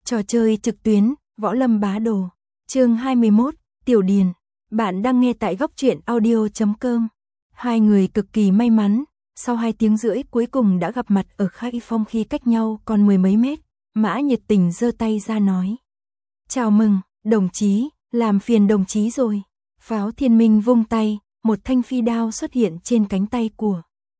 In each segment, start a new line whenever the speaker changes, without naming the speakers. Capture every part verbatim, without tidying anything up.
Trò chơi trực tuyến, Võ Lâm Bá Đồ. Chương hai mươi mốt, Tiểu Điền. Bạn đang nghe tại góc truyện audio chấm com. Hai người cực kỳ may mắn, sau hai tiếng rưỡi cuối cùng đã gặp mặt ở Khai Phong khi cách nhau còn mười mấy mét. Mã nhiệt tình giơ tay ra nói: "Chào mừng, đồng chí, làm phiền đồng chí rồi." Pháo Thiên Minh vung tay, một thanh phi đao xuất hiện trên cánh tay của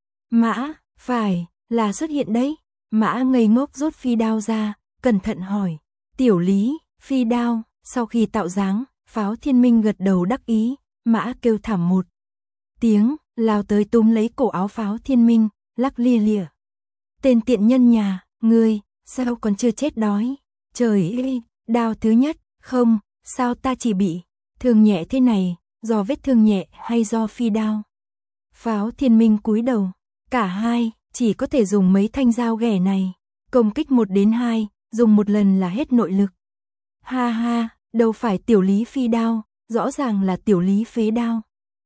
Mã. "Phải, là xuất hiện đấy." Mã ngây ngốc rút phi đao ra, cẩn thận hỏi: "Tiểu Lý, phi đao?" Sau khi tạo dáng, Pháo Thiên Minh gật đầu đắc ý. Mã kêu thảm một tiếng, lao tới túm lấy cổ áo Pháo Thiên Minh, lắc lia lịa: "Tên tiện nhân nhà, ngươi, sao còn chưa chết đói? Trời ơi, đao thứ nhất, không, sao ta chỉ bị thương nhẹ thế này, do vết thương nhẹ hay do phi đao?" Pháo Thiên Minh cúi đầu: "Cả hai, chỉ có thể dùng mấy thanh dao ghẻ này, công kích một đến hai, dùng một lần là hết nội lực." "Ha ha, đâu phải Tiểu Lý phi đao, rõ ràng là Tiểu Lý phế đao."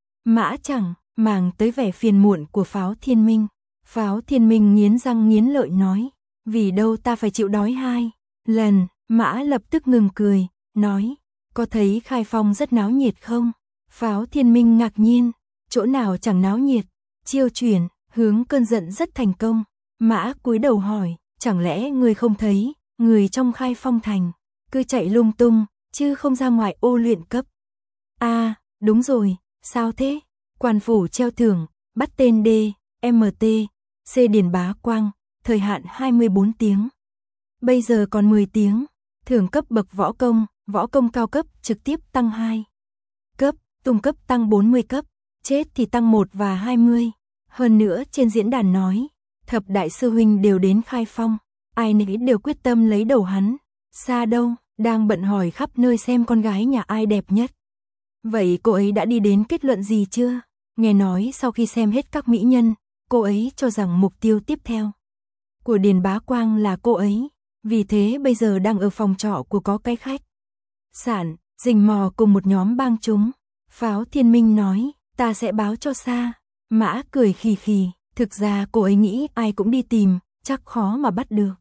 Mã chẳng màng tới vẻ phiền muộn của Pháo Thiên Minh. Pháo Thiên Minh nghiến răng nghiến lợi nói: "Vì đâu ta phải chịu đói hai lần?" Mã lập tức ngừng cười, nói: "Có thấy Khai Phong rất náo nhiệt không?" Pháo Thiên Minh ngạc nhiên: "Chỗ nào chẳng náo nhiệt?" Chiêu chuyển, hướng cơn giận rất thành công. Mã cúi đầu hỏi: "Chẳng lẽ ngươi không thấy, người trong Khai Phong thành cứ chạy lung tung, chứ không ra ngoài ô luyện cấp?" "A, à, đúng rồi, sao thế?" "Quan phủ treo thưởng, bắt tên D, M T, C Điền Bá Quang, thời hạn hai mươi bốn tiếng. Bây giờ còn mười tiếng, thưởng cấp bậc võ công, võ công cao cấp trực tiếp tăng hai cấp, tung cấp tăng bốn mươi cấp, chết thì tăng một và hai mươi. Hơn nữa trên diễn đàn nói, thập đại sư huynh đều đến Khai Phong, ai nấy đều quyết tâm lấy đầu hắn." "Xa đâu?" Đang bận hỏi khắp nơi xem con gái nhà ai đẹp nhất. "Vậy cô ấy đã đi đến kết luận gì chưa?" "Nghe nói sau khi xem hết các mỹ nhân, cô ấy cho rằng mục tiêu tiếp theo của Điền Bá Quang là cô ấy, vì thế bây giờ đang ở phòng trọ của có cái khách sạn, rình mò cùng một nhóm bang chúng." Pháo Thiên Minh nói: "Ta sẽ báo cho Sa." Mã cười khì khì, thực ra cô ấy nghĩ ai cũng đi tìm, chắc khó mà bắt được.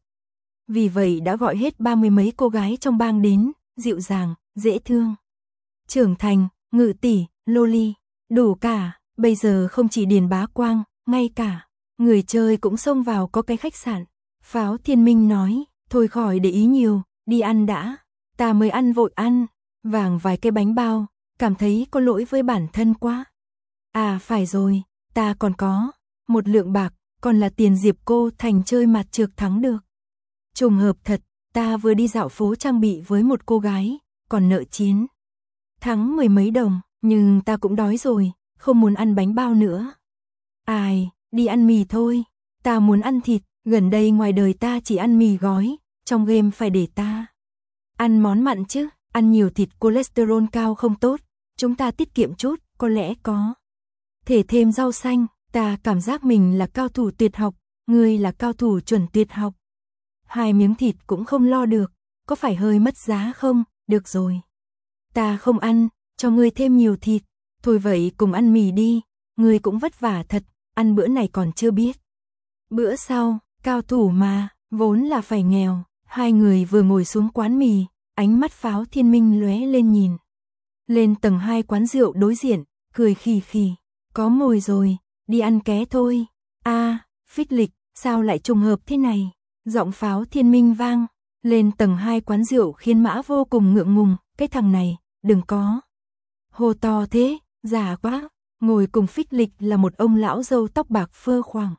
Vì vậy đã gọi hết ba mươi mấy cô gái trong bang đến, dịu dàng, dễ thương, trưởng thành, ngự tỷ, loli, đủ cả. Bây giờ không chỉ Điền Bá Quang, ngay cả người chơi cũng xông vào có cái khách sạn. Pháo Thiên Minh nói: "Thôi khỏi để ý nhiều, đi ăn đã." "Ta mới ăn vội ăn vàng vài cái bánh bao, cảm thấy có lỗi với bản thân quá." "À phải rồi, ta còn có một lượng bạc, còn là tiền Diệp cô thành chơi mặt trược thắng được. Trùng hợp thật, ta vừa đi dạo phố trang bị với một cô gái, còn nợ chiến thắng mười mấy đồng, nhưng ta cũng đói rồi, không muốn ăn bánh bao nữa." "Ai, đi ăn mì thôi, ta muốn ăn thịt, gần đây ngoài đời ta chỉ ăn mì gói, trong game phải để ta ăn món mặn chứ, ăn nhiều thịt cholesterol cao không tốt, chúng ta tiết kiệm chút, có lẽ có thể thêm rau xanh." "Ta cảm giác mình là cao thủ tuyệt học, ngươi là cao thủ chuẩn tuyệt học. Hai miếng thịt cũng không lo được, có phải hơi mất giá không?" "Được rồi, ta không ăn, cho ngươi thêm nhiều thịt." "Thôi vậy cùng ăn mì đi, ngươi cũng vất vả thật, ăn bữa này còn chưa biết bữa sau, cao thủ mà, vốn là phải nghèo." Hai người vừa ngồi xuống quán mì, ánh mắt Pháo Thiên Minh lóe lên nhìn lên tầng hai quán rượu đối diện, cười khì khì: "Có mồi rồi, đi ăn ké thôi." "A, à, phích lịch, sao lại trùng hợp thế này?" Giọng Pháo Thiên Minh vang lên tầng hai quán rượu khiến Mã vô cùng ngượng ngùng. "Cái thằng này, đừng có hô to thế, già quá." Ngồi cùng phích lịch là một ông lão râu tóc bạc phơ khoang.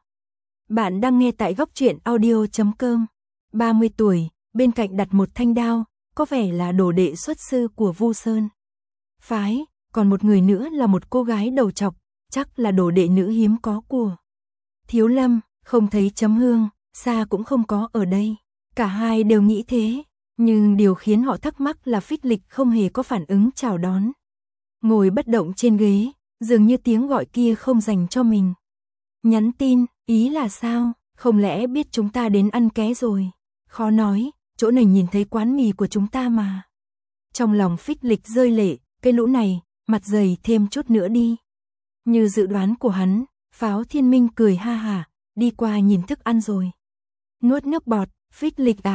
Bạn đang nghe tại góc truyện audio chấm com. ba mươi tuổi, bên cạnh đặt một thanh đao, có vẻ là đồ đệ xuất sư của Vu Sơn phái, còn một người nữa là một cô gái đầu trọc, chắc là đồ đệ nữ hiếm có của Thiếu Lâm. Không thấy Chấm Hương, Sa cũng không có ở đây. Cả hai đều nghĩ thế, nhưng điều khiến họ thắc mắc là phích lịch không hề có phản ứng chào đón, ngồi bất động trên ghế, dường như tiếng gọi kia không dành cho mình. Nhắn tin, ý là sao? Không lẽ biết chúng ta đến ăn ké rồi? Khó nói, chỗ này nhìn thấy quán mì của chúng ta mà. Trong lòng phích lịch rơi lệ, cái lũ này, mặt dày thêm chút nữa đi. Như dự đoán của hắn, Pháo Thiên Minh cười ha hả, đi qua nhìn thức ăn rồi. Nuốt nước bọt, phích lịch à,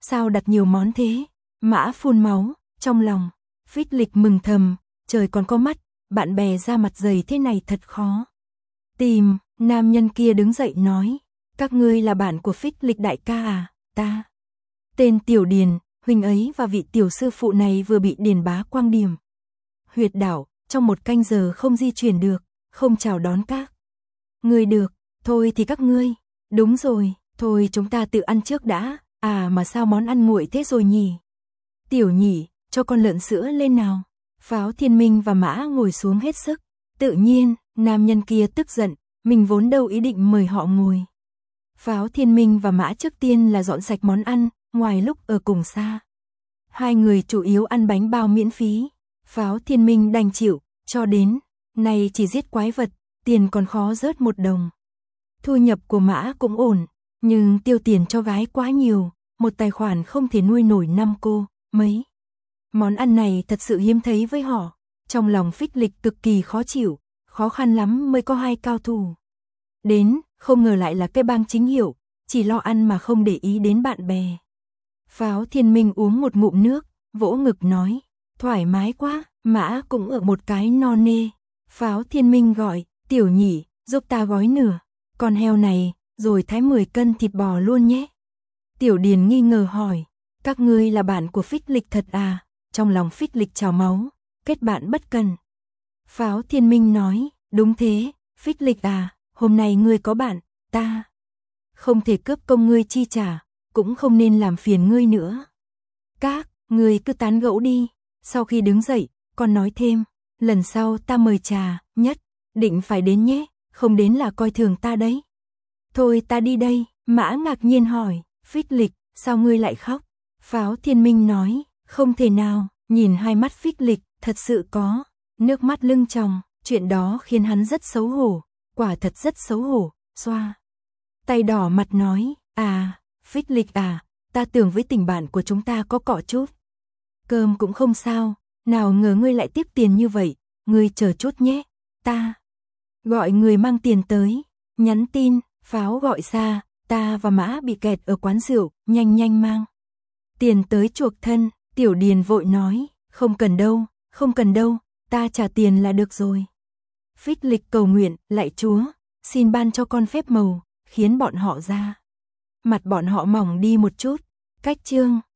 sao đặt nhiều món thế? Mã phun máu, trong lòng, Phích Lịch mừng thầm, trời còn có mắt, bạn bè ra mặt dày thế này thật khó tìm. Nam nhân kia đứng dậy nói, các ngươi là bạn của Phích Lịch đại ca à? Ta tên Tiểu Điền, huynh ấy và vị tiểu sư phụ này vừa bị Điền bá quang điểm huyệt đảo, trong một canh giờ không di chuyển được, không chào đón các ngươi được. Thôi thì các ngươi, đúng rồi, thôi chúng ta tự ăn trước đã. À mà sao món ăn nguội thế rồi nhỉ? Tiểu Nhị, cho con lợn sữa lên nào. Pháo Thiên Minh và Mã ngồi xuống hết sức. Tự nhiên, nam nhân kia tức giận, mình vốn đâu ý định mời họ ngồi. Pháo Thiên Minh và Mã trước tiên là dọn sạch món ăn, ngoài lúc ở cùng xa. Hai người chủ yếu ăn bánh bao miễn phí. Pháo Thiên Minh đành chịu, cho đến, này chỉ giết quái vật, tiền còn khó rớt một đồng. Thu nhập của Mã cũng ổn, nhưng tiêu tiền cho gái quá nhiều, một tài khoản không thể nuôi nổi năm cô, mấy. Món ăn này thật sự hiếm thấy với họ, trong lòng Phích Lịch cực kỳ khó chịu, khó khăn lắm mới có hai cao thủ. Đến, không ngờ lại là cái bang chính hiệu, chỉ lo ăn mà không để ý đến bạn bè. Pháo Thiên Minh uống một ngụm nước, vỗ ngực nói, thoải mái quá. Mã cũng ở một cái no nê. Pháo Thiên Minh gọi, Tiểu Nhị, giúp ta gói nửa con heo này, rồi thái mười cân thịt bò luôn nhé. Tiểu Điền nghi ngờ hỏi, các ngươi là bạn của Phích Lịch thật à? Trong lòng Phích Lịch trào máu, kết bạn bất cần. Pháo Thiên Minh nói, đúng thế, Phích Lịch à, hôm nay ngươi có bạn, ta không thể cướp công ngươi chi trả, cũng không nên làm phiền ngươi nữa. Các ngươi cứ tán gẫu đi. Sau khi đứng dậy, còn nói thêm, lần sau ta mời trà, nhất định phải đến nhé, không đến là coi thường ta đấy. Thôi ta đi đây. Mã ngạc nhiên hỏi, Phích Lịch, sao ngươi lại khóc? Pháo Thiên Minh nói, không thể nào. Nhìn hai mắt Phích Lịch, thật sự có nước mắt lưng tròng, chuyện đó khiến hắn rất xấu hổ, quả thật rất xấu hổ. Xoa tay đỏ mặt nói, à, Phích Lịch à, ta tưởng với tình bạn của chúng ta có cọ chút cơm cũng không sao, nào ngờ ngươi lại tiếp tiền như vậy, ngươi chờ chút nhé, ta gọi người mang tiền tới. Nhắn tin, Pháo gọi ra, ta và Mã bị kẹt ở quán rượu, nhanh nhanh mang tiền tới chuộc thân. Tiểu Điền vội nói, không cần đâu, không cần đâu, ta trả tiền là được rồi. Phích Lịch cầu nguyện, lạy Chúa, xin ban cho con phép màu, khiến bọn họ ra mặt bọn họ mỏng đi một chút. Cách chương